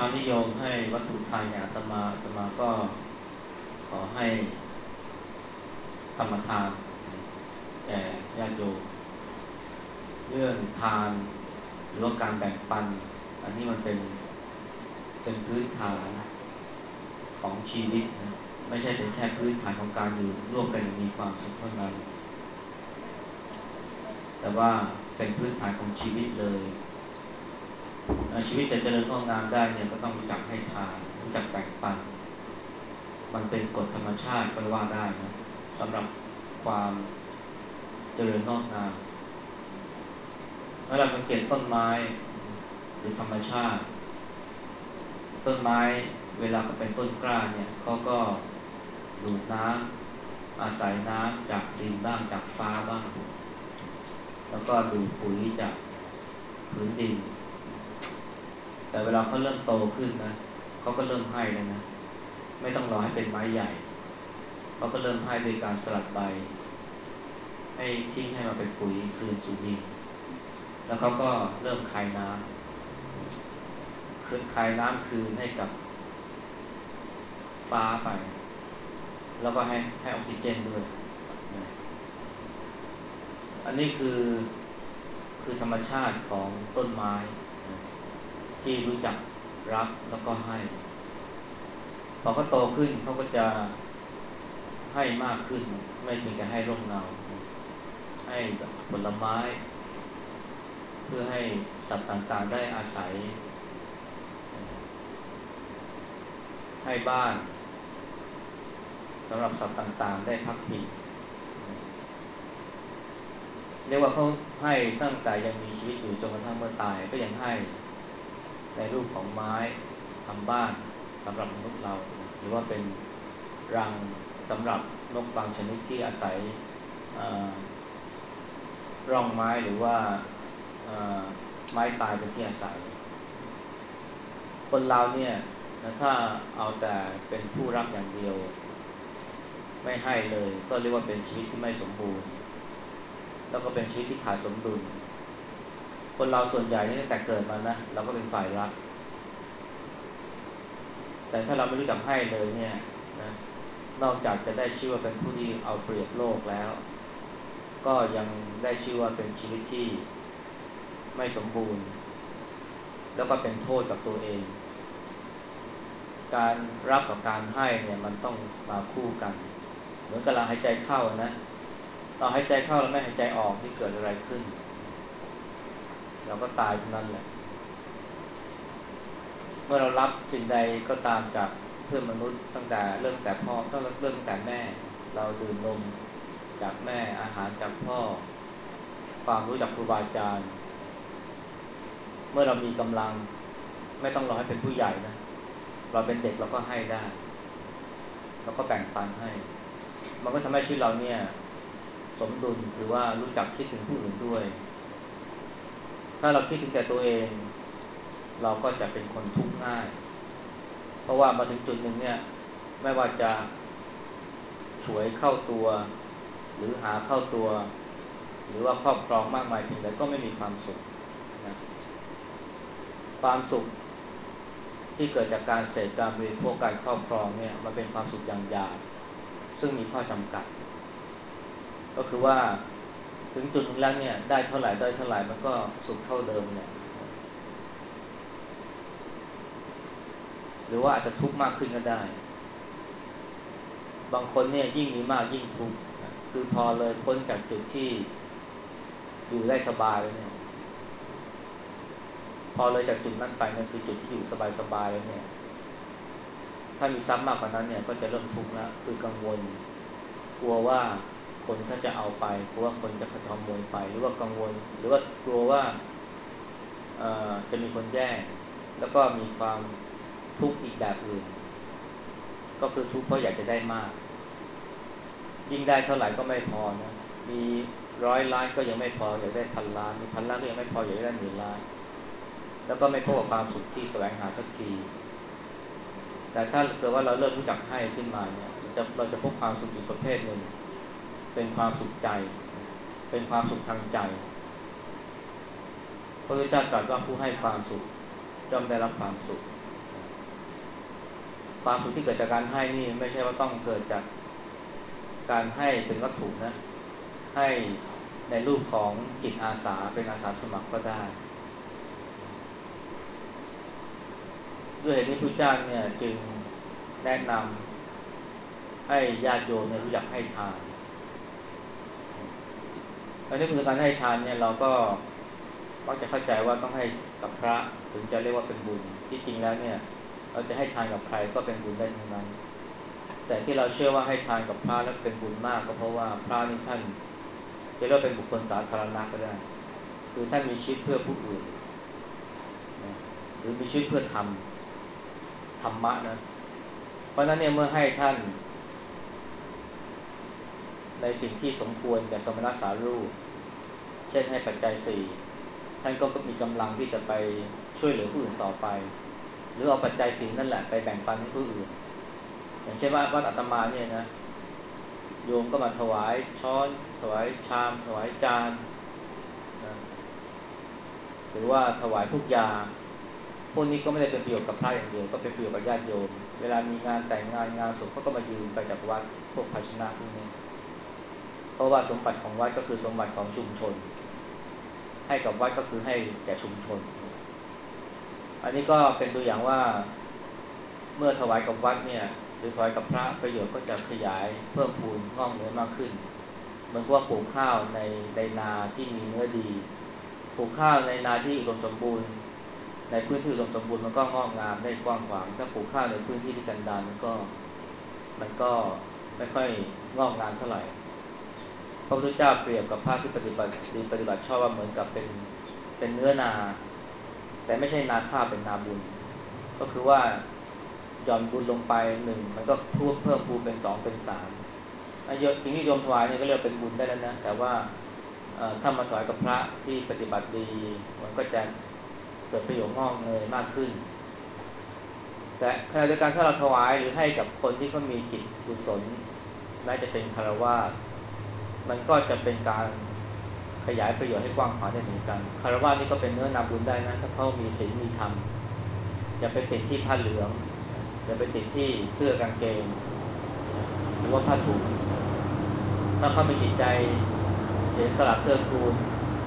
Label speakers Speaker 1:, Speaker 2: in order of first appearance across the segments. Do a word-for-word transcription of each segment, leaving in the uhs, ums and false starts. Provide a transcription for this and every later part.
Speaker 1: าวนิยมให้วัตถุทานเนี่ยอาตมาอาตมาก็ขอให้ธรรมทานแก่ญาติโยมเรื่องทานหรือว่าการแบ่งปันอันนี้มันเป็นเป็นพื้นฐานของชีวิตนะไม่ใช่เป็นแค่พื้นฐานของการอยู่ร่วมกันอย่างมีความสุขเท่านั้นแต่ว่าเป็นพื้นฐานของชีวิตเลยชีวิตจะเจริญงอกงามได้เนี่ยก็ต้องรู้จักให้ทานรู้จักแบ่งปันมันเป็นกฎธรรมชาติก็ว่าได้นะสำหรับความเจริญงอกงามเมื่อเราสังเกตต้นไม้หรือธรรมชาติต้นไม้เวลาเขาเป็นต้นกล้าเนี่ยเขาก็ดูดน้ำอาศัยน้ำจากดินบ้างจากฟ้าบ้างแล้วก็ดูดปุ๋ยจากพื้นดินแต่เวลาเขาเริ่มโตขึ้นนะเขาก็เริ่มให้แล้วนะไม่ต้องรอให้เป็นไม้ใหญ่เขาก็เริ่มให้โดยการสลัดใบให้ทิ้งให้มาเป็นปุ๋ยคืนสู่ดินแล้วเขาก็เริ่มคายน้ำคืนคายน้ำคืนให้กับฟ้าไปแล้วก็ให้ให้ออกซิเจนด้วยอันนี้คือคือธรรมชาติของต้นไม้ที่รู้จักรับแล้วก็ให้พอเขาโตขึ้นเขาก็จะให้มากขึ้นไม่เพียงแต่ให้ร่มเงาให้ผลไม้เพื่อให้สัตว์ต่างๆได้อาศัยให้บ้านสำหรับสัตว์ต่างๆได้พักพิงเรียกว่าเขาให้ตั้งแต่ยังมีชีวิตอยู่จนกระทั่งเมื่อตายก็ยังให้ในรูปของไม้ทำบ้านสำหรับมนุษย์เราหรือว่าเป็นรังสำหรับนกบางชนิดที่อาศัยร่องไม้หรือว่าไม้ตายเป็นที่อาศัยคนเราเนี่ยถ้าเอาแต่เป็นผู้รับอย่างเดียวไม่ให้เลยก็เรียกว่าเป็นชีวิตที่ไม่สมบูรณ์แล้วก็เป็นชีวิตที่ขาดสมดุลคนเราส่วนใหญ่นี่ตั้งแต่เกิดมานะเราก็เป็นฝ่ายรับแต่ถ้าเราไม่รู้จักให้เลยเนี่ยนะนอกจากจะได้ชื่อว่าเป็นผู้ที่เอาเปรียบโลกแล้วก็ยังได้ชื่อว่าเป็นชีวิตที่ไม่สมบูรณ์แล้วก็เป็นโทษกับตัวเองการรับกับการให้เนี่ยมันต้องมาคู่กันเหมือนกับเราหายใจเข้านะเราหายใจเข้าแล้วไม่หายใจออกนี่เกิดอะไรขึ้นเราก็ตายเท่านั้นแหละเมื่อเรารับสิ่งใดก็ตามจากเพื่อนมนุษย์ตั้งแต่เริ่มแต่พ่อตั้งเริ่มตั้งแต่แม่เราดื่มนมจากแม่อาหารจากพ่อความรู้จากครูบาอาจารย์เมื่อเรามีกำลังไม่ต้องรอให้เป็นผู้ใหญ่นะเราเป็นเด็กเราก็ให้ได้เราก็แบ่งปันให้มันก็ทำให้ชีวิตเราเนี่ยสมดุลคือว่ารู้จักคิดถึงผู้อื่นด้วยถ้าเราคิดถึงแต่ตัวเองเราก็จะเป็นคนทุกข์ง่ายเพราะว่ามาถึงจุดหนึ่งเนี่ยไม่ว่าจะฉวยเข้าตัวหรือหาเข้าตัวหรือว่าครอบครองมากมายเพียงใดก็ไม่มีความสุขนะความสุขที่เกิดจากการเสพการบริโภคการครอบครองเนี่ยมันเป็นความสุขอย่างหยาบซึ่งมีข้อจำกัดก็คือว่าถึงจุดนึงแล้วเนี่ยได้เท่าไหร่ได้เท่าไหร่มันก็สุขเท่าเดิมเนี่ยหรือว่าอาจจะทุกข์มากขึ้นก็ได้บางคนเนี่ยยิ่งมีมากยิ่งทุกข์คือพอเลยพ้นจากจุดที่อยู่ได้สบายแล้วเนี่ยพอเลยจากจุดนั้นไปเนี่ยคือจุดที่อยู่สบายๆแล้วเนี่ยถ้ามีทรัพย์มากกว่านั้นเนี่ยก็จะเริ่มทุกข์แล้วคือกังวลกลัวว่าคนเขาจะเอาไปกลัวว่าคนจะขโมยไปหรือว่ากังวลหรือว่ากลัวว่าจะมีคนแย่งแล้วก็มีความทุกข์อีกแบบอื่นก็คือทุกข์เพราะอยากจะได้มากยิ่งได้เท่าไหร่ก็ไม่พอนะมีร้อยล้านก็ยังไม่พออยากได้พันล้านมีพันล้านก็ยังไม่พออยากได้หมื่นล้านแล้วก็ไม่พบกับความสุขที่แสวงหาสักทีแต่ถ้าเกิดว่าเราเริ่มรู้จักให้ขึ้นมาเนี่ยเราจะเราจะพบความสุขอีกประเภทหนึ่งเป็นความสุขใจเป็นความสุขทางใจพระพุทธเจ้าตรัสว่าผู้ให้ความสุขย่อมได้รับความสุขความสุขที่เกิดจากการให้นี่ไม่ใช่ว่าต้องเกิดจากการให้เป็นวัตถุนะให้ในรูปของจิตอาสาเป็นอาสาสมัครก็ได้ด้วยเหตุนี้พระเจ้าเนี่ยจึงแนะนำให้ญาติโยมเนี่ยรู้จักให้ทานอันนี้คือการให้ทานเนี่ยเราก็มักจะเข้าใจว่าต้องให้กับพระถึงจะเรียกว่าเป็นบุญที่จริงแล้วเนี่ยเราจะให้ทานกับใครก็เป็นบุญได้ทั้งนั้นแต่ที่เราเชื่อว่าให้ทานกับพระแล้วเป็นบุญมากก็เพราะว่าพระนี่ท่านจะเรียกว่าเป็นบุคคลสาธารณะก็ได้คือท่านมีชีวิตเพื่อผู้อื่นนะหรือมีชีวิตเพื่อทำธรรมะนะเพราะนั้นเนี่ยเมื่อให้ท่านในสิ่งที่สมควรแก่สมณสารูปเช่นให้ปัจจัยสี่ท่านก็มีกำลังที่จะไปช่วยเหลือผู้อื่นต่อไปหรือเอาปัจจัยสี่นั่นแหละไปแบ่งปันให้ผู้อื่นอย่างเช่นว่าวัดอาตมาเนี่ยนะโยมก็มาถวายช้อนถวายชามถวายจานนะหรือว่าถวายพวกยาพวกนี้ก็ไม่ได้เป็นประโยชน์กับพระอย่างเดียวก็เป็นประโยชน์กับญาติโยมเวลามีงานแต่งงานงานศพเขาก็มายืมไปจากวัดพวกภาชนะพวกนี้เพราะว่าสมบัติของวัดก็คือสมบัติของชุมชนให้กับวัดก็คือให้แก่ชุมชนอันนี้ก็เป็นตัวอย่างว่าเมื่อถวายกับวัดเนี่ยหรือถวายกับพระประโยชน์ก็จะขยายเพิ่มพูนงอกเงยมากขึ้นเหมือนว่าปลูกข้าวในในนาที่มีเนื้อดีปลูกข้าวในนาที่อุดมสมบูรณ์ในพื้นที่อุดมสมบูรณ์มันก็งอกงามได้กว้างขวางถ้าปลูกข้าวในพื้นที่ที่กันดารมันก็มันก็ไม่ค่อยงอกงามเท่าไหร่พระพุทธเจ้าเปรียบกับพระที่ปฏิบัติดีปฏิบัติชอบว่าเหมือนกับเป็นเป็นเนื้อนาแต่ไม่ใช่นาข้าวเป็นนาบุญก็คือว่าหย่อนบุญลงไปหนึ่งมันก็เพิ่มเพิ่มพูนเป็นสองเป็นสามสิ่งที่โยมถวายเนี่ยก็เรียกเป็นบุญได้แล้วนะแต่ว่าถ้ามาถวายกับพระที่ปฏิบัติดีมันก็จะเกิดประโยชน์งอกเงยมากขึ้นแต่ขณะเดียวกันถ้าเราถวายหรือให้กับคนที่เขามีจิตกุศลแม้จะเป็นฆราวาสมันก็จะเป็นการขยายประโยชน์ให้กว้างขวางได้เหมือนกันฆราวาสนี่ก็เป็นเนื้อนาบุญได้นะถ้าเขามีศีลมีธรรมอย่าไปติดที่ผ้าเหลืองอย่าไปติดที่เสื้อกางเกงหรือว่าผ้าถุงถ้าเขามีจิตใจเสียสละเกื้อกูล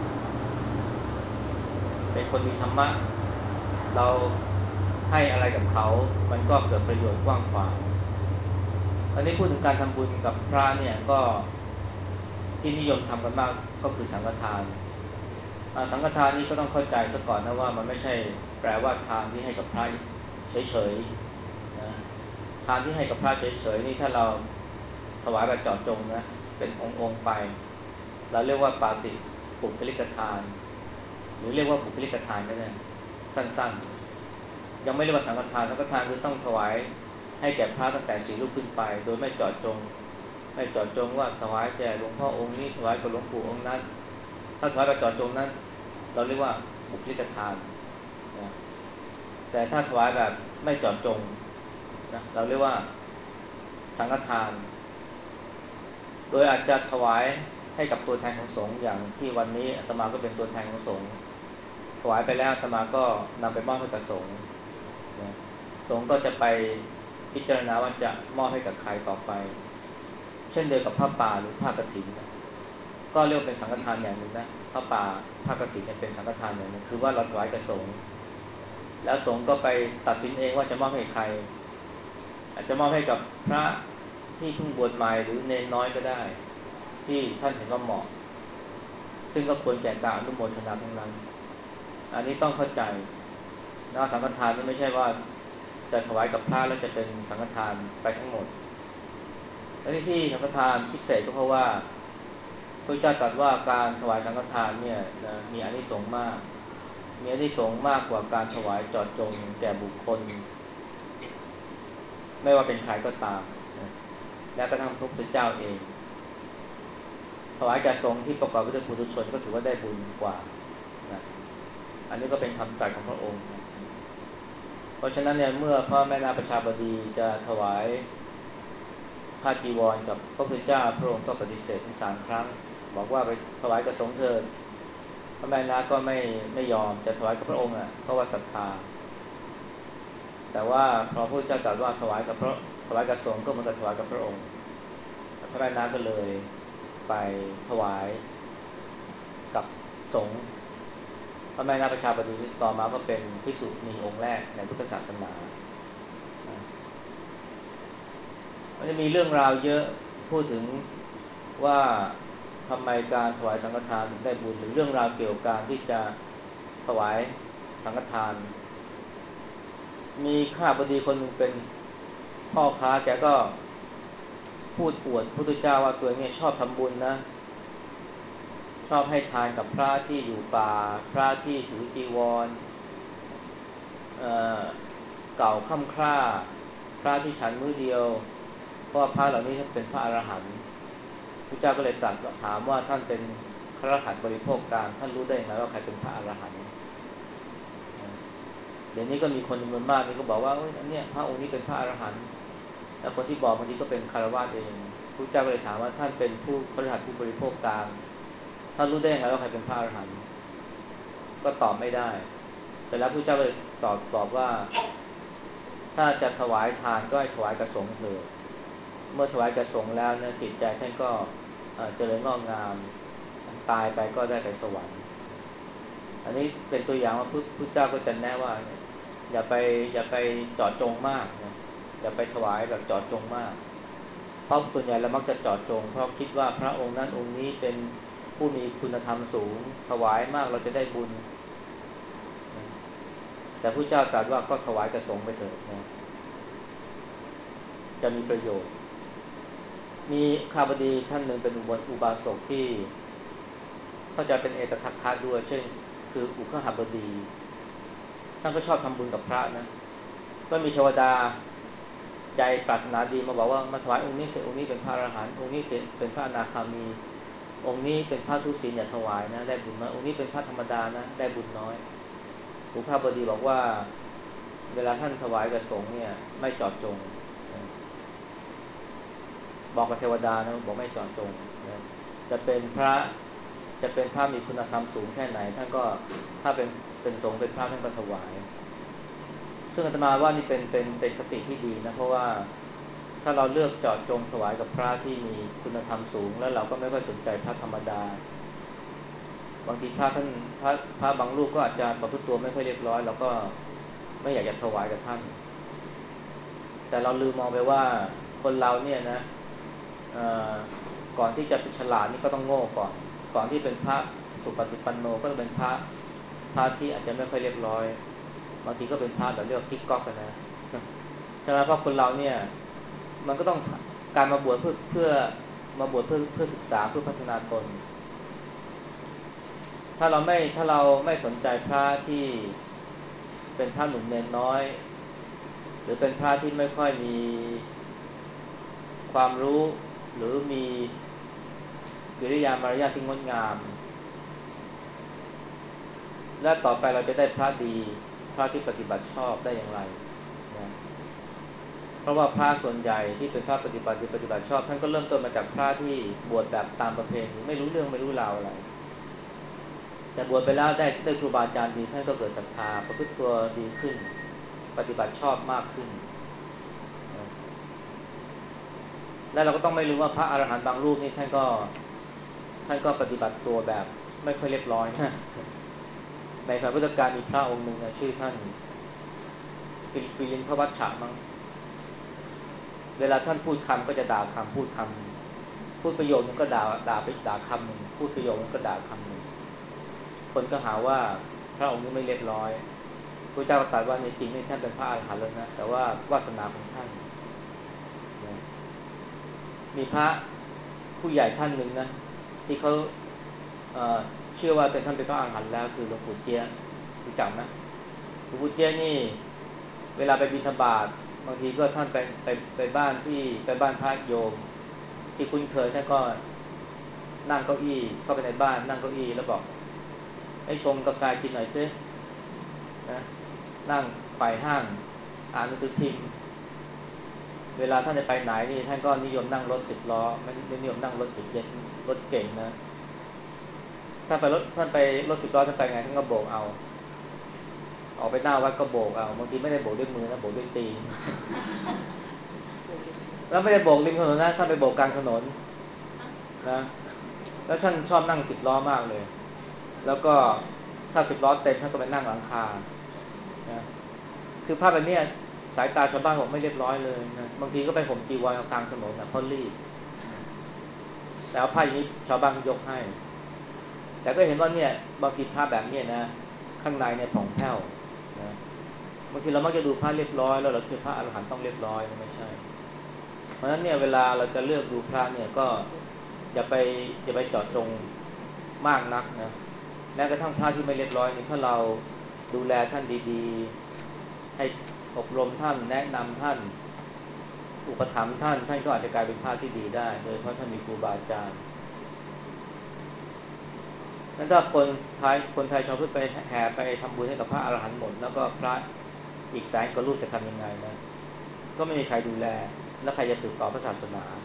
Speaker 1: เป็นคนมีธรรมะเราให้อะไรกับเขามันก็เกิดประโยชน์กว้างขวางอันนี้พูดถึงการทำบุญกับพระเนี่ยก็ที่นิยมทำกันมากก็คือสังฆทานสังฆทานนี่ก็ต้องเข้าใจซะก่อนนะว่ามันไม่ใช่แปลว่าทานที่ให้กับพระเฉยๆนะทานที่ให้กับพระเฉยๆนี่ถ้าเราถวายแบบเจาะจงนะเป็นองค์ๆไปเราเรียกว่าปาติปุคลิกทานหรือเรียกว่าปุคลิกทานก็ได้สั้นๆยังไม่เรียกว่าสังฆทานสังฆทานคือต้องถวายให้แก่พระตั้งแต่สี่รูปขึ้นไปโดยไม่เจาะจงไม่เจาะจงว่าถวายแก่หลวงพ่อองค์นี้ถวายกับหลวงปู่องค์นั้นถ้าถวายแบบเจาะจงนั้นเราเรียกว่าปุคลิกทานนะแต่ถ้าถวายแบบไม่เจาะจงนะเราเรียกว่าสังฆทานโดยอาจจะถวายให้กับตัวแทนของสงฆ์อย่างที่วันนี้อาตมาก็เป็นตัวแทนของสงฆ์ถวายไปแล้วอาตมาก็นำไปมอบให้กับสงฆ์นะสงฆ์ก็จะไปพิจารณาว่าจะมอบให้กับใครต่อไปเช่นเดียวกับผ้าป่าหรือผ้ากฐินนะก็เรียกเป็นสังฆทานอย่างหนึ่งนะผ้าป่าผ้ากฐินเนี่ยเป็นสังฆทานอย่างหนึ่งคือว่าเราถวายกับสงฆ์แล้วสงฆ์ก็ไปตัดสินเองว่าจะมอบให้ใครอาจจะมอบให้กับพระที่เพิ่งบวชใหม่หรือเนนน้อยก็ได้ที่ท่านเห็นว่าเหมาะซึ่งก็ควรแก่การอนุโมทนาทั้งนั้นอันนี้ต้องเข้าใจนะสังฆทานนี่ไม่ใช่ว่าจะถวายกับพระแล้วจะเป็นสังฆทานไปทั้งหมดและที่ที่สังฆทานพิเศษก็เพราะว่าพระเจ้าตรัสว่าการถวายสังฆทานเนี่ยนะมีอานิสงส์มากมีอานิสงส์มากกว่าการถวายเจาะจงแก่บุคคลไม่ว่าเป็นใครก็ตามนะแม้กระทั่งพระพุทธเจ้าเองถวายแก่สงฆ์ที่ประกอบไปด้วยปุถุชนก็ถือว่าได้บุญกว่านะอันนี้ก็เป็นคำตรัสของพระองค์เพราะฉะนั้นเนี่ยเมื่อพ่อแม่นาประชาบดีจะถวายผ้าจีวรกับพระพุทธเจ้าพระองค์ก็ปฏิเสธถึงสามครั้งบอกว่าไปถวายกับสงฆ์เถิดพระแม่นาก็ไม่ไม่ยอมจะถวายกับพระองค์อ่ะเพราะว่าศรัทธาแต่ว่าพอพระพุทธเจ้าตรัสว่าถวายกับพระถวายกับสงฆ์ก็เหมือนกับถวายกับพระองค์พระแม่นางก็เลยไปถวายกับสงฆ์พระแม่นางประชาบดีต่อมาก็เป็นภิกษุณีองค์แรกในพุทธศาสนามันจะมีเรื่องราวเยอะพูดถึงว่าทำไมการถวายสังฆทานได้บุญหรือเรื่องราวเกี่ยวกับการที่จะถวายสังฆทานมีข้าบดีคนหนึ่งเป็นพ่อค้าแกก็พูดอวดพระพุทธเจ้าว่าตัวเองเนี่ยชอบทำบุญนะชอบให้ทานกับพระที่อยู่ป่าพระที่ถือจีวรเอ่อเก่าค่ำคร่าพระที่ฉันมื้อเดียวเพราะพระเหล่านี้เป็นพระอรหันต์พระเจ้าก็เลยตรัสถามว่าท่านเป็นคฤหัสถ์บริโภคกลางท่านรู้ได้ยังไงว่าใครเป็นพระอรหันต์เดี๋ยวนี้ก็มีคนจำนวนมากนี่ก็บอกว่าอันเนี้ยพระองค์นี้เป็นพระอรหันต์แล้วคนที่บอกบางทีก็เป็นคฤหัสถ์เองพระเจ้าก็เลยถามว่าท่านเป็นผู้คฤหัสถ์ผู้บริโภคกลางท่านรู้ได้ยังไงว่าใครเป็นพระอรหันต์ก็ตอบไม่ได้แต่แล้วพระเจ้าเลยตอบตอบว่าถ้าจะถวายทานก็ให้ถวายกับสงฆ์เถิดเมื่อถวายกับสงฆ์แล้วเนี่ยจิตใจท่านก็เจริญงอกงามตายไปก็ได้ไปสวรรค์อันนี้เป็นตัวอย่างว่าพระเจ้าก็จะแนะว่าอย่าไปอย่าไปเจาะจงมากนะอย่าไปถวายแบบเจาะจงมากเพราะส่วนใหญ่เรามักจะเจาะจงเพราะคิดว่าพระองค์นั้นองค์นี้เป็นผู้มีคุณธรรมสูงถวายมากเราจะได้บุญแต่พระเจ้าตรัสว่าก็ถวายกับสงฆ์ไปเถิดนะจะมีประโยชน์มีข้าพดีท่านหนึ่งเป็นอุบาสกที่เขาจะเป็นเอกทัคคะด้วยเช่นคืออุคหบดีท่านก็ชอบทำบุญกับพระนะก็มีเทวดาใจปรารถนาดีมาบอกว่ามาถวายองค์นี้เสร็จองค์นี้เป็นพระอรหันต์องค์นี้เสร็จเป็นพระอนาคามีองค์นี้เป็นพระทุศีลอย่าถวายนะได้บุญน้อยองค์นี้เป็นพระธรรมดานะได้บุญน้อยอุคหบดีบอกว่าเวลาท่านถวายกับสงฆ์เนี่ยไม่เจาะจงบอกกับเทวดานะบอกไม่เจาะจงนะจะเป็นพระจะเป็นพระมีคุณธรรมสูงแค่ไหนท่านก็ถ้าเป็นเป็นสงฆ์เป็นพระท่านก็ถวายซึ่งอาตมาว่านี่เป็นเป็นเป็นคติที่ดีนะเพราะว่าถ้าเราเลือกเจาะจงถวายกับพระที่มีคุณธรรมสูงแล้วเราก็ไม่ค่อยสนใจพระธรรมดาบางทีพระท่านพระพระบางรูปก็อาจจะประพฤติตัวไม่ค่อยเรียบร้อยเราก็ไม่อยากจะถวายกับท่านแต่เราลืมมองไปว่าคนเราเนี่ยนะก่อนที่จะเป็นฉลาดนี่ก็ต้องโง่ก่อนก่อนที่เป็นพระสุปฏิปันโนก็จะเป็นพระพระที่อาจจะไม่ค่อยเรียบร้อยบางทีก็เป็นพระแบบเรียกว่ากิ๊กก๊อกกันนะใช่ไหมเพราะคนเราเนี่ยมันก็ต้องการมาบวชเพื่อเพื่อมาบวชเพื่อเพื่อศึกษาเพื่อพัฒนาตนถ้าเราไม่ถ้าเราไม่สนใจพระที่เป็นพระหนุ่มเนนน้อยหรือเป็นพระที่ไม่ค่อยมีความรู้หรือมีกิริยามารยาทที่งดงามและต่อไปเราจะได้พระดีพระที่ปฏิบัติชอบได้อย่างไรนะเพราะว่าพระส่วนใหญ่ที่เป็นพระปฏิบัติปฏิบัติชอบท่านก็เริ่มต้นมาจากพระที่บวชแบบตามประเพณีไม่รู้เรื่องไม่รู้ราวอะไรแต่บวชไปแล้วได้ได้ครูบาอาจารย์ดีท่านก็เกิดศรัทธาประพฤติตัวดีขึ้นปฏิบัติชอบมากขึ้นและเราก็ต้องไม่ลืมว่าพระอรหันต์บางรูปนี่ท่านก็ท่านก็ปฏิบัติตัวแบบไม่ค่อยเรียบร้อยนะในสมัยพุทธกาลมีพระองค์หนึ่งนะชื่อท่านปิลินทวัชชะมั้งเวลาท่านพูดคำก็จะด่าคำพูดคำพูดประโยคนึงก็ด่าด่าไปด่าคำหนึ่งพูดประโยคนึงก็ด่าคำหนึ่งคนก็หาว่าพระองค์นี้ไม่เรียบร้อยพระเจ้าก็ตรัสว่าในจริงนี่ท่านเป็นพระอรหันต์แล้วนะแต่ว่าวาสนาของท่านมีพระผู้ใหญ่ท่านหนึ่งนะที่เขาเอ่อเชื่อว่าเป็นท่านเป็นพระอรหันต์แล้วคือหลวงปู่เจี๊ยบรู้จักไหมหลวงปู่เจี๊ยบนี่เวลาไปบิณฑบาตบางทีก็ท่านไปไปไปบ้านที่ไปบ้านพระโยมที่คุ้นเคยท่านก็นั่งเก้าอี้เข้าไปในบ้านนั่งเก้าอี้แล้วบอกให้ชงกาแฟกินหน่อยซินะนั่งไขว่ห้างอ่านหนังสือพิมพ์เวลาท่านจะไปไหนนี่ท่านก็นิยมนั่งรถสิบล้อไม่ไม่นิยมนั่งรถเจ็ตรถเก่งนะถ้าไปรถท่านไปรถสิบล้อท่านไปไงท่านก็โบกเอาอกไปหน้าวัดก็โบกเอาบางทีไม่ได้โบกด้วยมือนะโบกด้วยตีนแล้วไม่ได้โบกริมถนนนะท่านไปโบกกลางถนนนะแล้วท่านชอบนั่งสิบล้อมากเลยแล้วก็ถ้าสิบล้อเต็มท่านก็ไปนั่งหลังคานะคือภาพแบบนี้สายตาชาวบ้านบอกไม่เรียบร้อยเลยนะบางทีก็ไปห่มจีวรกลางถนนนะเพราะรีบแต่เอาผ้าอย่างนี้ชาวบ้านก็ยกให้แต่ก็เห็นว่าเนี่ยบางทีผ้าแบบนี้นะข้างในเนี่ยผ่องแผ้วนะบางทีเรามักจะดูผ้าเรียบร้อยแล้วเราคิดผ้าอรหันต์ต้องเรียบร้อยไม่ใช่เพราะฉะนั้นเนี่ยเวลาเราจะเลือกดูพระเนี่ยก็อย่าไปอย่าไปเจาะจงมากนักนะแม้กระทั่งพระที่ไม่เรียบร้อยนี่ถ้าเราดูแลท่านดีๆให้อบรมท่านแนะนำท่านอุปถัมภ์ท่านท่านก็อาจจะกลายเป็นพระที่ดีได้โดยเพราะท่านมีครูบาอาจารย์นั้นถ้าคนไทยคนไทยชาวพุทธไปแห่ไปทำบุญให้กับพระอรหันต์หมดแล้วก็พระอีกแสนกว่ารูปจะทำยังไงนะก็ไม่มีใครดูแลแล้วใครจะสืบต่อพระศาสนา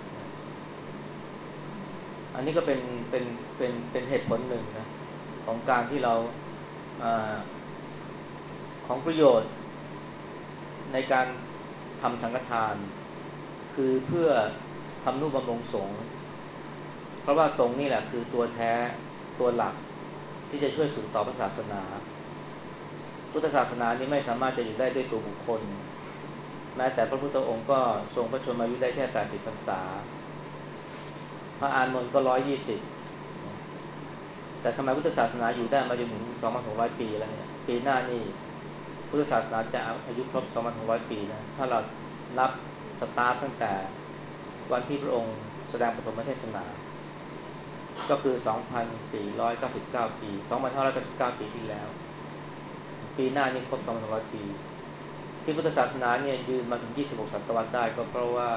Speaker 1: อันนี้ก็เป็นเป็นเป็นเป็นเหตุผลหนึ่งนะของการที่เราอาของประโยชน์ในการทำสังฆทานคือเพื่อทำนุบำรุงสงฆ์เพราะว่าสงฆ์นี่แหละคือตัวแท้ตัวหลักที่จะช่วยสืบต่อพระศาสนาพุทธศาสนานี้ไม่สามารถจะอยู่ได้ด้วยตัวบุคคลแม้แต่พระพุทธองค์ก็ทรงพระชนมายุได้แค่แปดสิบพรรษาพระอานนท์ก็ร้อยยี่สิบแต่ทำไมพุทธศาสนาอยู่ได้มาจนถึง สองพันหกร้อย ปีแล้วเนี่ยปีหน้านี่พุทธศาสนาจะอายุครบ สองพันหกร้อย ปีนะถ้าเรานับสตาร์ทตั้งแต่วันที่พระองค์แสดงปฐมเทศนาก็คือ สองพันสี่ร้อยเก้าสิบเก้า ปี สองพันห้าร้อยเก้าสิบเก้า ปีที่แล้วปีหน้านี่ครบ สองพันหกร้อย ปีที่พุทธศาสนาเนี่ยยืนมาถึงยี่สิบหกศตวรรษได้ก็เพราะว่า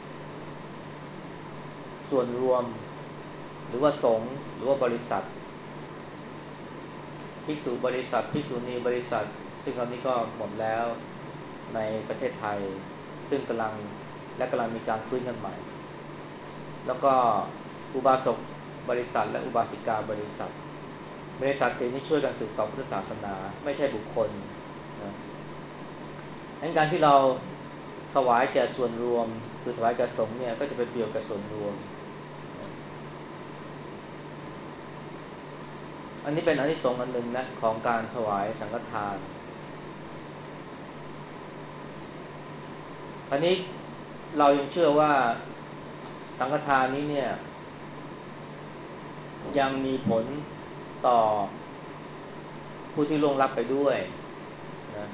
Speaker 1: ส่วนรวมหรือว่าสงฆ์หรือว่าบริษัทภิกษุบริษัทภิกษุณีบริษัทซึ่งตอนนี้ก็หมดแล้วในประเทศไทยซึ่งกำลังและกำลังมีการฟื้นกันใหม่แล้วก็อุบาสกบริษัทและอุบาสิกาบริษัทบริษัทสี่นี้ช่วยกันสืบต่อพุทธศาสนาไม่ใช่บุคคลนะดังการที่เราถวายแก่ส่วนรวมคือถวายแก่สงฆ์เนี่ยก็จะเป็นประโยชน์แก่ส่วนรวมอันนี้เป็นอานิสงส์อันหนึ่งนะของการถวายสังฆทานอันนี้เรายังเชื่อว่าสังฆทานนี้เนี่ยยังมีผลต่อผู้ที่ล่วงลับไปด้วยนะ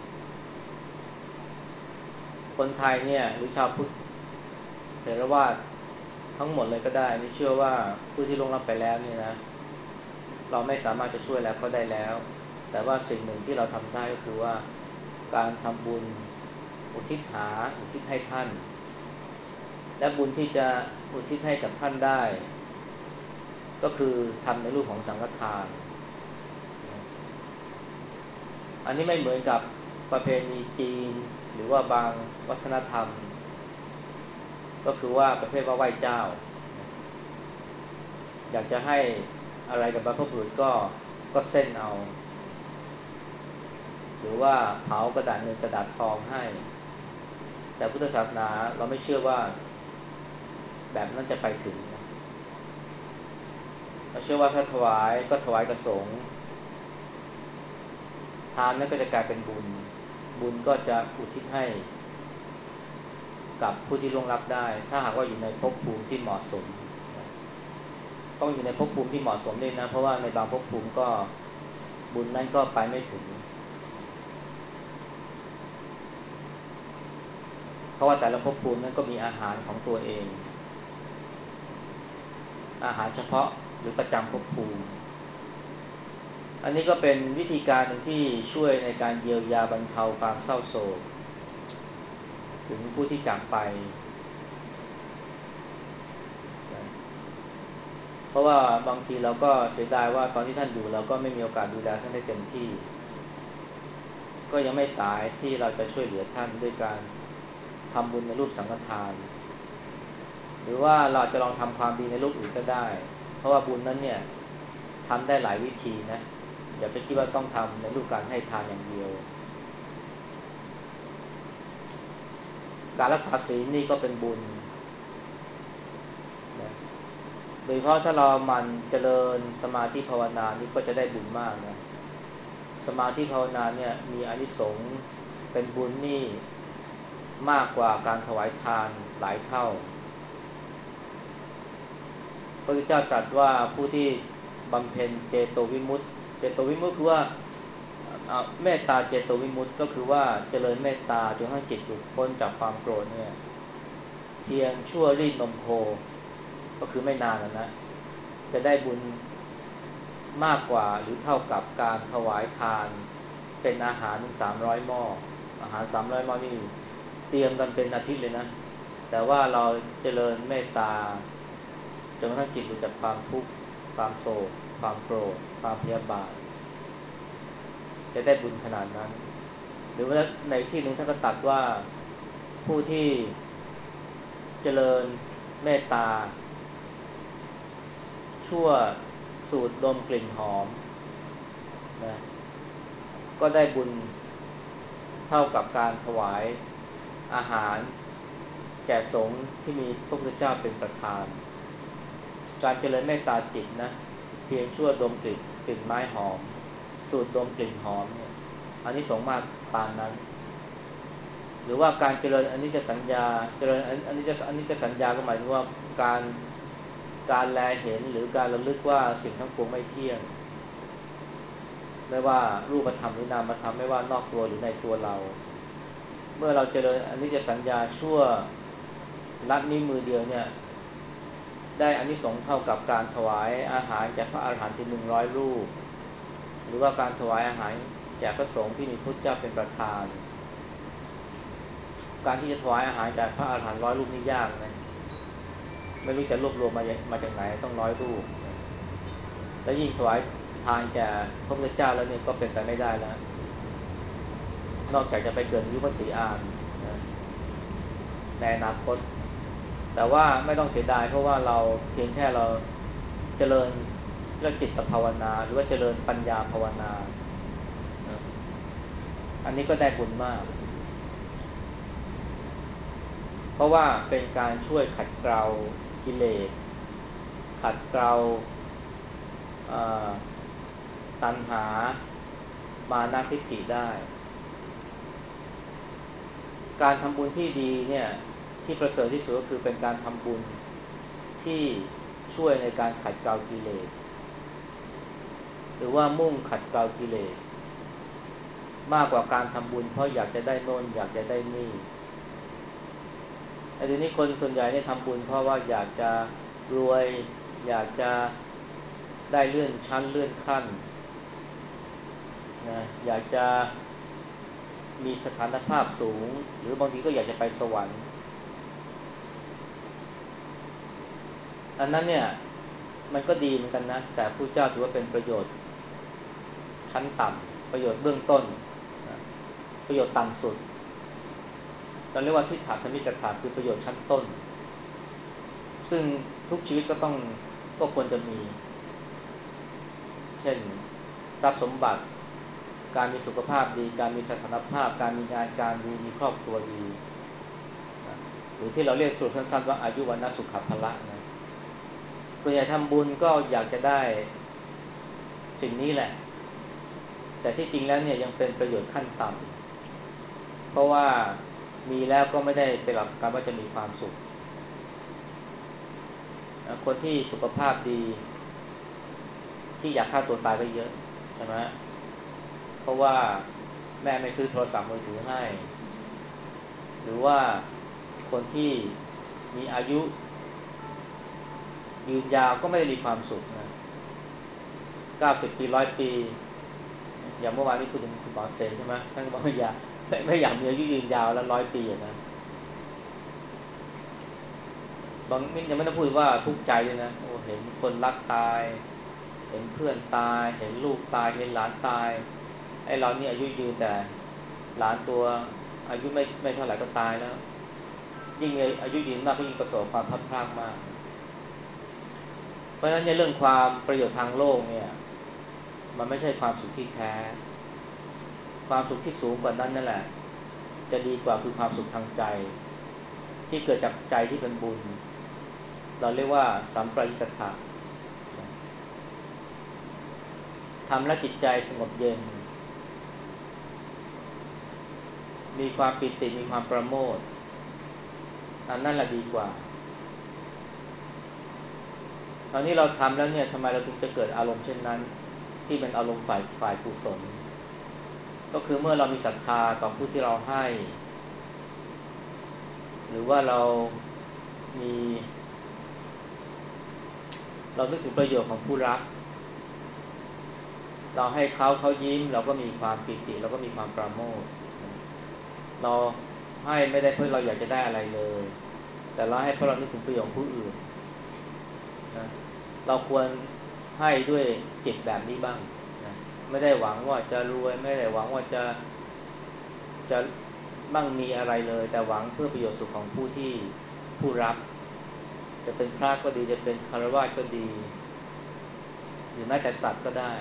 Speaker 1: คนไทยเนี่ยหรือชาวพุทธเถรวาททั้งหมดเลยก็ได้นี่เชื่อว่าผู้ที่ล่วงลับไปแล้วนี่นะเราไม่สามารถจะช่วยแล้วเขาได้แล้วแต่ว่าสิ่งหนึ่งที่เราทำได้ก็คือว่าการทำบุญอุทิศหาอุทิศให้ท่านและบุญที่จะอุทิศให้กับท่านได้ก็คือทำในรูปของสังฆทานอันนี้ไม่เหมือนกับประเพณีจีนหรือว่าบางวัฒนธรรมก็คือว่าประเภทว่าไหว้เจ้าอยากจะให้อะไรกับบรรพบุรุษก็ก็เส้นเอาหรือว่าเผากระดาษเงินกระดาษทองให้แต่พุทธศาสนาเราไม่เชื่อว่าแบบนั้นจะไปถึงเราเชื่อว่าถ้าถวายก็ถวายกับสงฆ์ทานนั้นก็จะกลายเป็นบุญบุญก็จะอุทิศให้กับผู้ที่ล่วงลับได้ถ้าหากว่าอยู่ในภพภูมิที่เหมาะสมต้องอยู่ในภพภูมิที่เหมาะสมด้วยนะเพราะว่าในบางภพภูมิก็บุญนั้นก็ไปไม่ถึงเพราะว่าแต่ละภพภูมินั้นก็มีอาหารของตัวเองอาหารเฉพาะหรือประจำภพภูมิอันนี้ก็เป็นวิธีการหนึ่งที่ช่วยในการเยียวยาบรรเทาความเศร้าโศกถึงผู้ที่จากไปนะเพราะว่าบางทีเราก็เสียดายว่าตอนที่ท่านอยู่เราก็ไม่มีโอกาสดูแลท่านได้เต็มที่ก็ยังไม่สายที่เราจะช่วยเหลือท่านด้วยการทำบุญในรูปสังฆทานหรือว่าเราจะลองทำความดีในรูปอื่นก็ได้เพราะว่าบุญนั้นเนี่ยทำได้หลายวิธีนะอย่าไปคิดว่าต้องทำในรูปการให้ทานอย่างเดียวการรักษาศีลนี่ก็เป็นบุญนะโดยเฉพาะถ้าเรามันเจริญสมาธิภาวนานี่ก็จะได้บุญมากนะสมาธิภาวนาเนี่ยมีอานิสงส์เป็นบุญนี่มากกว่าการถวายทานหลายเท่าพระพุทธเจ้าตรัสว่าผู้ที่บำเพ็ญเจโตวิมุตติเจโตวิมุตติคือว่าเมตตาเจโตวิมุตติก็คือว่าเจริญเมตตาจนทั้งจิตหลุดพ้นจากความโกรธเนี่ยเพียงชั่วรีดนมโคก็คือไม่นานนะจะได้บุญมากกว่าหรือเท่ากับการถวายทานเป็นอาหารถึงสามร้อยหม้ออาหารสามร้อยหม้อนี่เตรียมกันเป็นอาทิตย์เลยนะแต่ว่าเราเจริญเมตตาจนกระทั่งจิตหลุดจากความทุกข์ความโศกความโกรธความพยาบาทจะได้บุญขนาดนั้นหรือว่าในที่หนึ่งท่านก็ตรัสว่าผู้ที่เจริญเมตตาชั่วสูดดมกลิ่นหอมนะก็ได้บุญเท่ากับการถวายอาหารแก่สงฆ์ที่มีพระพุทธเจ้าเป็นประธานการเจริญเมตตาจิตนะเพียงชั่วดมกลิ่นกลิ่นไม้หอมสูดดมกลิ่นหอมเนี่ยอันนี้สงมากปานนั้นหรือว่าการเจริญอันนี้จะสัญญาเจริญอันนี้จะอันนี้จะสัญญาก็หมายถึงว่าการการแลเห็นหรือการระลึกว่าสิ่งทั้งปวงไม่เที่ยงไม่ว่ารูปธรรมหรือนามธรรมไม่ว่านอกตัวหรือในตัวเราเมื่อเราเจริญอันนี้จะสัญญาชั่วลัดนิ้วมือเดียวเนี่ยได้อานิสงส์เท่ากับการถวายอาหารแก่พระอรหันต์ที่หนึ่งร้อยรูปหรือว่าการถวายอาหารแก่พระสงฆ์ที่มีพระเจ้าเป็นประธานการที่จะถวายอาหารแก่พระอรหันต์ร้อยรูปนี่ยากนะไม่รู้จะรวบรวมมามาจากไหนต้องร้อยรูปแล้วยิ่งถวายทานแก่พระพุทธเจ้าแล้วเนี่ยก็เป็นไปไม่ได้แล้วนอกจากจะไปเกิดยุคพระศรีอานนะในอนาคตแต่ว่าไม่ต้องเสียดายเพราะว่าเราเพียงแค่เราเจริญเรื่องจิตภาวนาหรือว่าเจริญปัญญาภาวนานะอันนี้ก็ได้บุญมากเพราะว่าเป็นการช่วยขัดเกลากิเลสขัดเกลาตัณหามานะทิฏฐิได้การทำบุญที่ดีเนี่ยที่ประเสริฐที่สุดก็คือเป็นการทำบุญที่ช่วยในการขัดเกลากิเลสหรือว่ามุ่งขัดเกลากิเลสมากกว่าการทำบุญเพราะอยากจะได้โน่นอยากจะได้นี่แต่ทีนี้คนส่วนใหญ่เนี่ยทำบุญเพราะว่าอยากจะรวยอยากจะได้เลื่อนชั้นเลื่อนขั้นนะอยากจะมีสถานภาพสูงหรือบางทีก็อยากจะไปสวรรค์อันนั้นเนี่ยมันก็ดีเหมือนกันนะแต่พระเจ้าถือว่าเป็นประโยชน์ชั้นต่ำประโยชน์เบื้องต้นนะประโยชน์ต่ำสุดเราเรียกว่าทิฏฐธรรมิกถาคือประโยชน์ชั้นต้นซึ่งทุกชีวิตก็ต้องก็ควรจะมีเช่นทรัพย์สมบัติการมีสุขภาพดีการมีสถานภาพการมีงานการดีมีครอบครัวดีนะหรือที่เราเรียกสูตรสั้นๆว่าอายุวันะสุขภละนะส่วนใหญ่ทำบุญก็อยากจะได้สิ่งนี้แหละแต่ที่จริงแล้วเนี่ยยังเป็นประโยชน์ขั้นต่ำเพราะว่ามีแล้วก็ไม่ได้เป็นหลักการว่าจะมีความสุขคนที่สุขภาพดีที่อยากฆ่าตัวตายก็เยอะใช่ไหมเพราะว่าแม่ไม่ซื้อโทรศัพท์มือถือให้หรือว่าคนที่มีอายุยืนยาวก็ไม่ได้มีความสุขนะเก้าสิบปีร้อยปีอย่างเมื่อวานนี้พูดถึงคุณหมอเซนใช่ไหมท่านก็บอกว่าอยากไม่ไม่อยากมีอายุยืนยาวแล้วร้อยปีนะบางมิยังไม่ต้องพูดว่าทุกข์ใจเลยนะโอ้เห็นคนรักตายเห็นเพื่อนตายเห็นลูกตายเห็นหลานตายไอ้เราเนี่ยอายุยืนแต่หลานตัวอายุไม่ไม่เท่าไหร่ก็ตายแล้วยิ่งมีอายุยืนมากก็ยิ่งประสบความพัดพรากมากเพราะฉะนั้นในเรื่องความประโยชน์ทางโลกเนี่ยมันไม่ใช่ความสุขที่แท้ความสุขที่สูงกว่านั้นนั่นแหละจะดีกว่าคือความสุขทางใจที่เกิดจากใจที่เป็นบุญเราเรียกว่าสัมปรายตถะทำแล้วจิตใจสงบเย็นมีความปิติมีความประโมทอันนั้นแหละดีกว่าตอนนี้เราทำแล้วเนี่ยทำไมเราถึงจะเกิดอารมณ์เช่นนั้นที่เป็นอารมณ์ฝ่ายฝ่ายกุศลก็คือเมื่อเรามีศรัทธาต่อผู้ที่เราให้หรือว่าเรามีเรานึกถึงประโยชน์ของผู้รับเราให้เขาเขายิ้มเราก็มีความปิติเราก็มีความปราโมทย์เราให้ไม่ได้เพราะเราอยากจะได้อะไรเลยแต่เราให้เพราะเรานึกถึงประโยชน์ของผู้อื่นนะเราควรให้ด้วยจิตแบบนี้บ้างนะไม่ได้หวังว่าจะรวยไม่ได้หวังว่าจะจะมั่งมีอะไรเลยแต่หวังเพื่อประโยชน์สุขของผู้ที่ผู้รับจะเป็นพระก็ดีจะเป็นฆราวาสก็ดีหรือแม้แต่สัตว์ก็ได้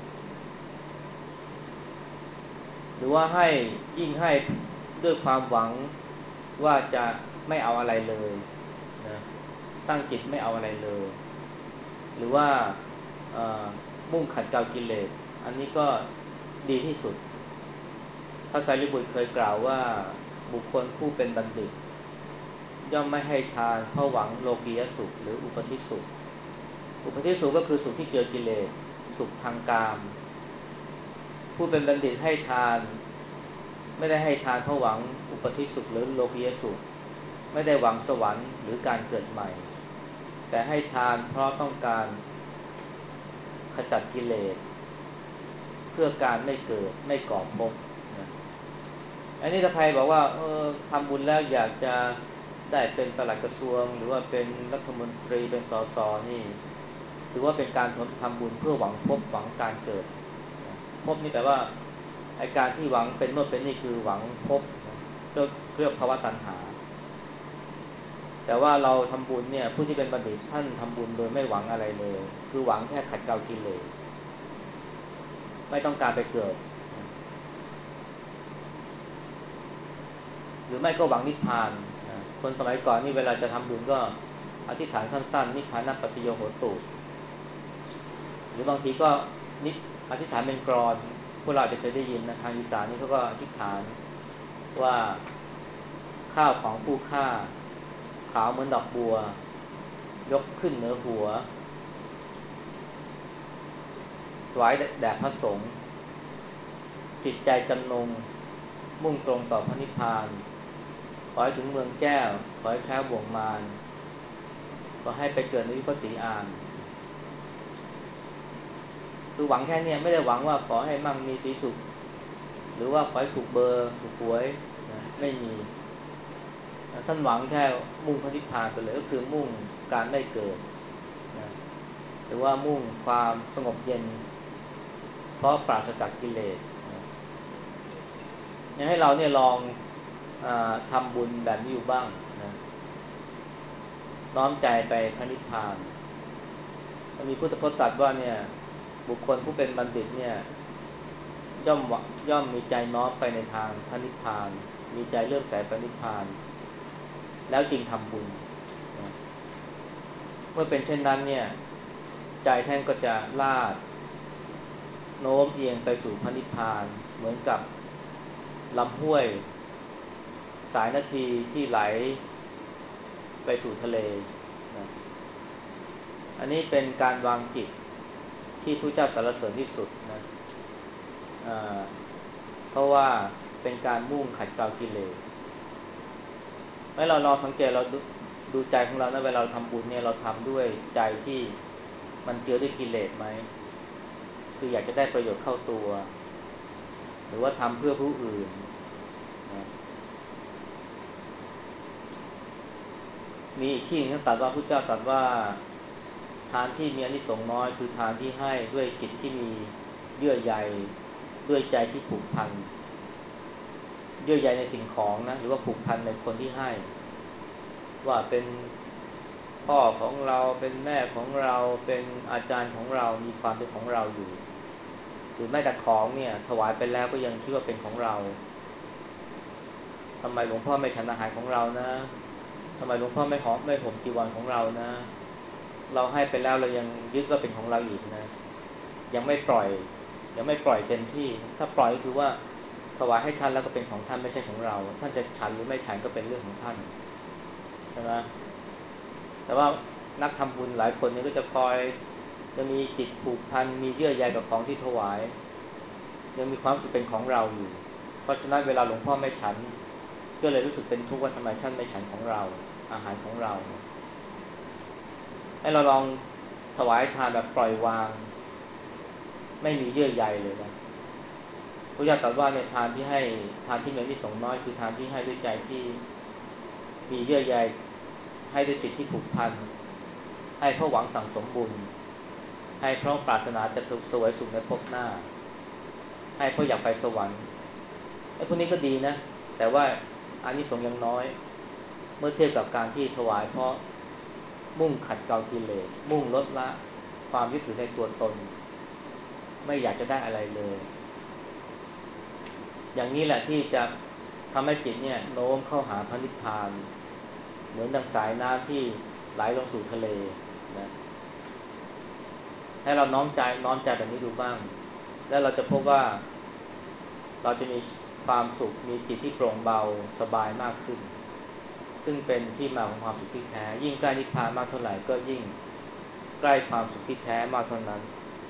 Speaker 1: หรือว่าให้ยิ่งให้ด้วยความหวังว่าจะไม่เอาอะไรเลยนะตั้งจิตไม่เอาอะไรเลยหรือว่ามุ่งขัดเกลากิเลสอันนี้ก็ดีที่สุดพระไตรปิฎกเคยกล่าวว่าบุคคลผู้เป็นบัณฑิตย่อมไม่ให้ทานเพราะหวังโลกียสุขหรืออุปธิสุขอุปธิสุขก็คือสุขที่เจือกิเลสสุขทางกามผู้เป็นบัณฑิตให้ทานไม่ได้ให้ทานเพราะหวังอุปธิสุขหรือโลกียสุขไม่ได้หวังสวรรค์หรือการเกิดใหม่แต่ให้ทานเพราะต้องการขจัดกิเลสเพื่อการไม่เกิดไม่ก่อภพนะอันนี้ถ้าใครบอกว่าเออทำบุญแล้วอยากจะได้เป็นปลัดกระทรวงหรือว่าเป็นรัฐมนตรีเป็นสสนี่ถือว่าเป็นการทำบุญเพื่อหวังภพหวังการเกิดภพนี่แปลว่าไอ้การที่หวังเป็นโน่นเป็นนี่คือหวังภพเรียกภาวะตัณหาแต่ว่าเราทำบุญเนี่ยผู้ที่เป็นบัณฑิตท่านทำบุญโดยไม่หวังอะไรเลยคือหวังแค่ขัดเกลากิเลสไม่ต้องการไปเกิดหรือไม่ก็หวังนิพพานคนสมัยก่อนนี่เวลาจะทำบุญก็อธิษฐานสั้นๆนิพพานัปปัจจโยโหตุหรือบางทีก็นิอธิษฐานเป็นกลอนพวกเราจะเคยได้ยินนะทางอีสานนี่เขาก็อธิษฐานว่าข้าวของผู้ฆ่าขาวเหมือนดอกบัวยกขึ้นเหนือหัวถวายแด่พระสงฆ์จิตใจจำนงมุ่งตรงต่อพระนิพพานขอให้ถึงเมืองแก้วขอให้แคล้วบ่วงมารขอให้ไปเกิดในวิปัสสีอานคือหวังแค่นี้ไม่ได้หวังว่าขอให้มั่งมีสีสุขหรือว่าขอให้ถูกเบอร์ถูกหวยนะไม่มีท่านหวังแค่มุ่งพระนิพพานไปเลยก็คือมุ่งการไม่เกิดนะหรือว่ามุ่งความสงบเย็นเพราะปราศจากกิเลสนะให้เราเนี่ยลองอาทำบุญแบบนี้อยู่บ้างนะน้อมใจไปพระนิพพานมันมีพุทธพจน์ตรัสว่าเนี่ยบุคคลผู้เป็นบัณฑิตเนี่ยย่อมย่อมมีใจน้อมไปในทางพระนิพพานมีใจเลื่อมใสพระนิพพานแล้วจึงทำบุญนะเมื่อเป็นเช่นนั้นเนี่ยใจท่านก็จะลาดโน้มเอียงไปสู่พระนิพพานเหมือนกับลำห้วยสายนาทีที่ไหลไปสู่ทะเลนะอันนี้เป็นการวางจิตที่พระเจ้าสรรเสริญที่สุดนะเพราะว่าเป็นการมุ่งขัดเกลากิเลสให้เราลองสังเกตเราดดูใจของเรานะเวลาเราทำบุญเนี่ยเราทำด้วยใจที่มันเจือด้วยกิเลสไหมคืออยากจะได้ประโยชน์เข้าตัวหรือว่าทำเพื่อผู้อื่นนะมีอีกที่นึงท่านตรัสว่าพระเจ้าตรัสว่าทานที่มีอานิสงส์น้อยคือทานที่ให้ด้วยจิตที่มีเยื่อใยด้วยใจที่ผูกพันเยื่อใยในสิ่งของนะหรือว่าผูกพันในคนที่ให้ว่าเป็นพ่อของเราเป็นแม่ของเราเป็นอาจารย์ของเรามีความเป็นของเราอยู่หรือแม้แต่ของเนี่ยถวายไปแล้วก็ยังคิดว่าเป็นของเราทำไมหลวงพ่อไม่ฉันอาหารของเรานะทำไมหลวงพ่อไม่หอมไม่ห่มจีวรของเรานะเราให้ไปแล้วเรายังยึดว่าเป็นของเราอีกนะยังไม่ปล่อยยังไม่ปล่อยเต็มที่ถ้าปล่อยก็คือว่าถวายให้ท่านแล้วก็เป็นของท่านไม่ใช่ของเราท่านจะฉันหรือไม่ฉันก็เป็นเรื่องของท่านใช่ไหมแต่ว่านักทำบุญหลายคนเนี่ยก็จะคอยจะมีจิตผูกพันมีเยื่อใยกับของที่ถวายยังมีความรู้สึกเป็นของเราอยู่เพราะฉะนั้นเวลาหลวงพ่อไม่ฉันก็เลยรู้สึกเป็นทุกข์ว่าทำไมท่านไม่ฉันของเราอาหารของเราให้เราลองถวายทานแบบปล่อยวางไม่มีเยื่อใยเลยนะพระเจ้าตรัสว่าในทานที่ให้ทานที่มีอานิสงส์น้อยคือทานที่ให้ด้วยใจที่มีเยื่อใยให้ด้วยจิตที่ผูกพันให้เพราะหวังสั่งสมบุญให้เพราะปรารถนาจะสวยสุขในภพหน้าให้เพราะอยากไปสวรรค์ไอ้พวกนี้ก็ดีนะแต่ว่าอานิสงส์ยังน้อยเมื่อเทียบกับการที่ถวายเพราะมุ่งขัดเกลากิเลสมุ่งลดละความยึดถือในตัวตนไม่อยากจะได้อะไรเลยอย่างนี้แหละที่จะทำให้จิตเนี่ยโน้มเข้าหาพระนิพพานเหมือนดังสายน้ำที่ไหลลงสู่ทะเลนะให้เราน้อมใจน้อมใจแบบนี้ดูบ้างแล้วเราจะพบว่าเราจะมีความสุขมีจิตที่โปร่งเบาสบายมากขึ้นซึ่งเป็นที่มาของความสุขที่แท้ยิ่งใกล้นิพพานมากเท่าไหร่ก็ยิ่งใกล้ความสุขที่แท้มากเท่านั้น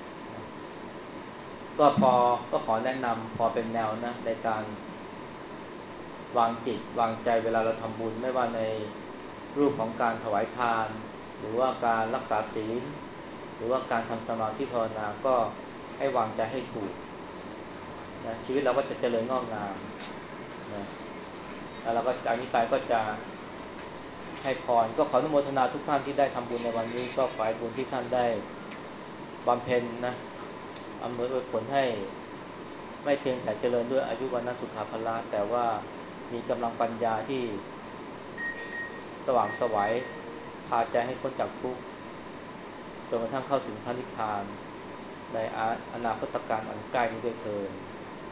Speaker 1: ก็พอก็ขอแนะนำพอเป็นแนวนะในการวางจิตวางใจเวลาเราทำบุญไม่ว่าในรูปของการถวายทานหรือว่าการรักษาศีลหรือว่าการทำสมาธิภาวนาก็ให้วางใจให้ถูกนะชีวิตเราก็จะเจริญงอกงามนะแล้วเราก็จากนี้ไปก็จะให้พรก็ขออนุโมทนาทุกท่านที่ได้ทำบุญในวันนี้ก็ขอให้บุญที่ท่านได้บำเพ็ญนะอำนวยผลให้ไม่เพียงแต่เจริญด้วยอายุวันสุขภาละแต่ว่ามีกำลังปัญญาที่สว่างไสวพาใจให้พ้นจากทุกข์จนกระทั่งเข้าถึงพระนิพพานในอนาคตการอันใกล้นี้ด้วยเถิด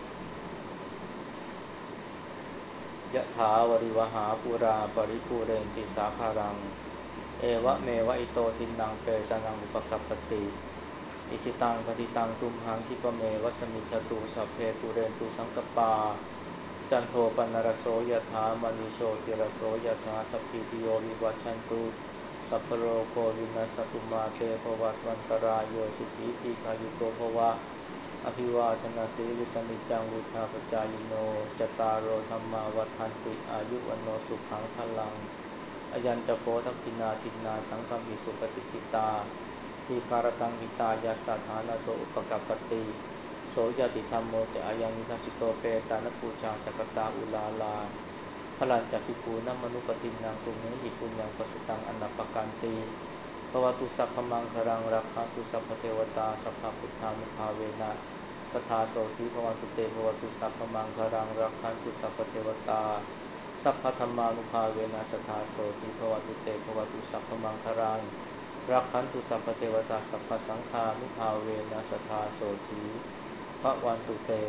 Speaker 1: ยะถาวริวหาปุราปริปูเรนติสาคารังเอวะเมวะอิโตทินังเปตานังอุปกัปปติอิชิตังปฏิตังตุมหังคิปะเมวะสมิจฉตุสัพเพปุเรนตุสังกปาจันโทปนรโสยถามณีโชติรโสยถาสัพพิติโยวิวัชชันตุสัพพโรโควินัสตุมาเตภวัตวันตรายโยสุขีทีขายุโกภวะอภิวาทนาสีลิสนิจังวุธาปจายโนจตารโอธรรมาวัฏันติอายุวันโนสุขังพลังอายัญจะโพทักขินาทินาสังฆมิสุปฏิทิตาทีคารตังหิตายาสัทธานาโสอุปกัปปติโสยติธรรมโมจะอายังนิทัสสิโตเปตานปูชาจักตาอุลาลาพลันจักปิปูนัมมนุปทินังตุเมหิปุญญังปสุตังอนัปปกันติภวตุสัพพมังคลังรักขันตุสัพพเทวตาสัพพพุทธานุภาเวนะสัทธาโสติภวันตุเตภวตุสัพพมังคลังรักขันตุสัพพเทวตาสัพพธรรมานุภาเวนะสัทธาโสติภวันตุเตภวตุสัพพมังคลังรักขันตุสัพพเทวตาสัพพสังฆานุภาเวนะสัทธาโสติภวันตุเต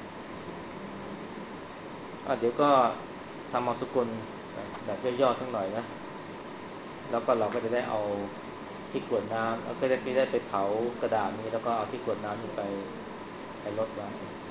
Speaker 1: อ่ะเดี๋ยวก็ทำมสกุลแบบย่อๆสักหน่อยนะแล้วก็เราก็จะได้เอาที่กรวดน้ำแล้วก็จะได้ไปเผากระดาษนี้แล้วก็เอาที่กรวดน้ำนี้ไปไปลดไว้